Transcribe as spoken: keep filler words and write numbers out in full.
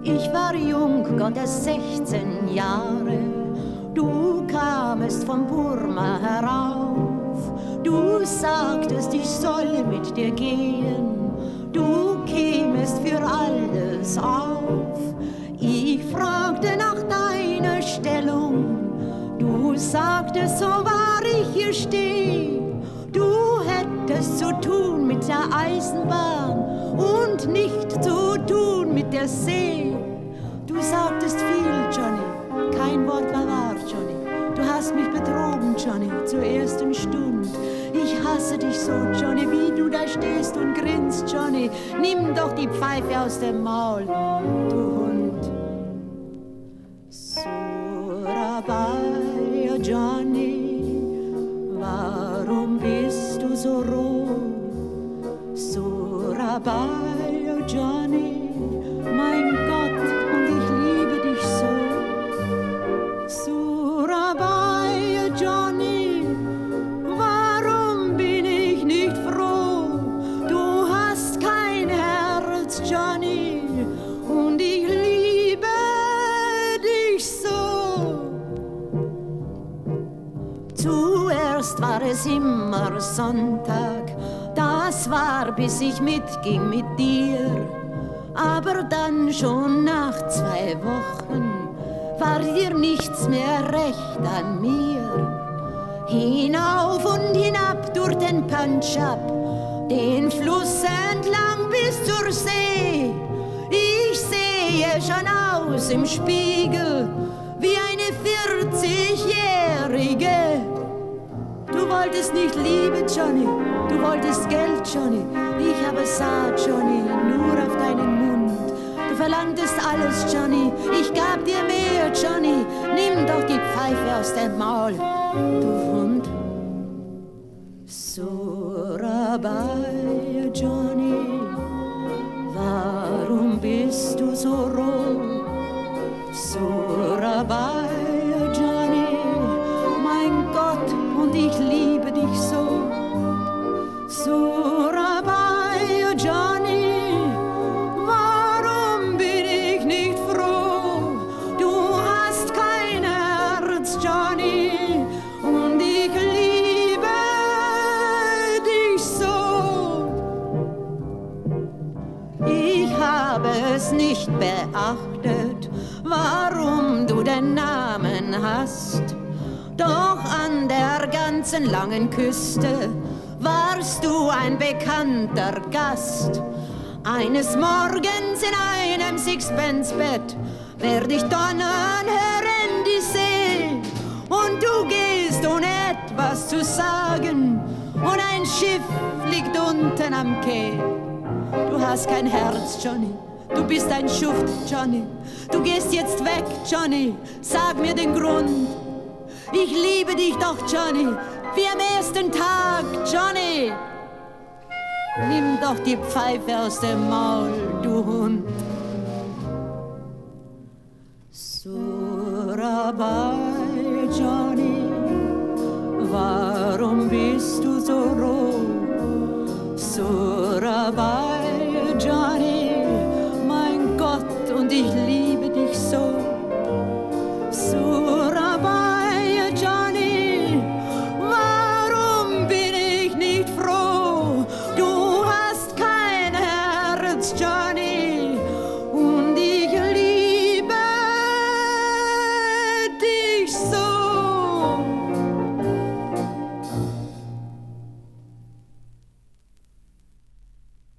Ich war jung, Gottes sechzehn Jahre. Du kamest von Burma herauf. Du sagtest, ich soll mit dir gehen. Du kämest für alles auf. Ich fragte nach deiner Stellung. Du sagtest, so wahr ich hier steh. Du hättest zu tun mit der Eisenbahn und nicht zu tun mit der See. Du sagtest viel, Johnny, kein Wort war wahr, Johnny. Du hast mich betrogen, Johnny, zur ersten Stunde. Ich hasse dich so, Johnny, wie du da stehst und grinst, Johnny. Nimm doch die Pfeife aus dem Maul, du Hund. Surabaya, Johnny, warum bist du so roh? Surabaya, Johnny, mein Gott, und ich liebe dich so. Surabaya, Johnny, warum bin ich nicht froh? Du hast kein Herz, Johnny, und ich liebe dich so. Zuerst war es immer Sonntag, das war, bis ich mitging mit dir. Aber dann schon nach zwei Wochen war dir nichts mehr recht an mir. Hinauf und hinab durch den Punjab, den Fluss entlang bis zur See. Ich sehe schon aus im Spiegel wie eine vierzigjährige. Du wolltest nicht Liebe, Johnny, du wolltest Geld, Johnny. Ich aber sah, Johnny, nur auf deinen Mund. Du verlangtest alles, Johnny, ich gab dir mehr, Johnny. Nimm doch die Pfeife aus dem Maul, du Hund. Surabaya, Johnny, warum bist du so roh? Surabaya, Johnny, mein Gott, und ich liebe dich so. Surabaya, Johnny, warum bin ich nicht froh? Du hast kein Herz, Johnny, und ich liebe dich so. Ich habe es nicht beachtet, warum du den Namen hast. Doch an der ganzen langen Küste warst du ein bekannter Gast. Eines Morgens in einem Sixpence-Bett werd ich donnern hören die See. Und du gehst ohne etwas zu sagen und ein Schiff liegt unten am Quai. Du hast kein Herz, Johnny, du bist ein Schuft, Johnny. Du gehst jetzt weg, Johnny, sag mir den Grund. Ich liebe dich doch, Johnny, wie am ersten Tag, Johnny. Nimm doch die Pfeife aus dem Maul, du Hund. Surabaya, Johnny, warum bist du so rot?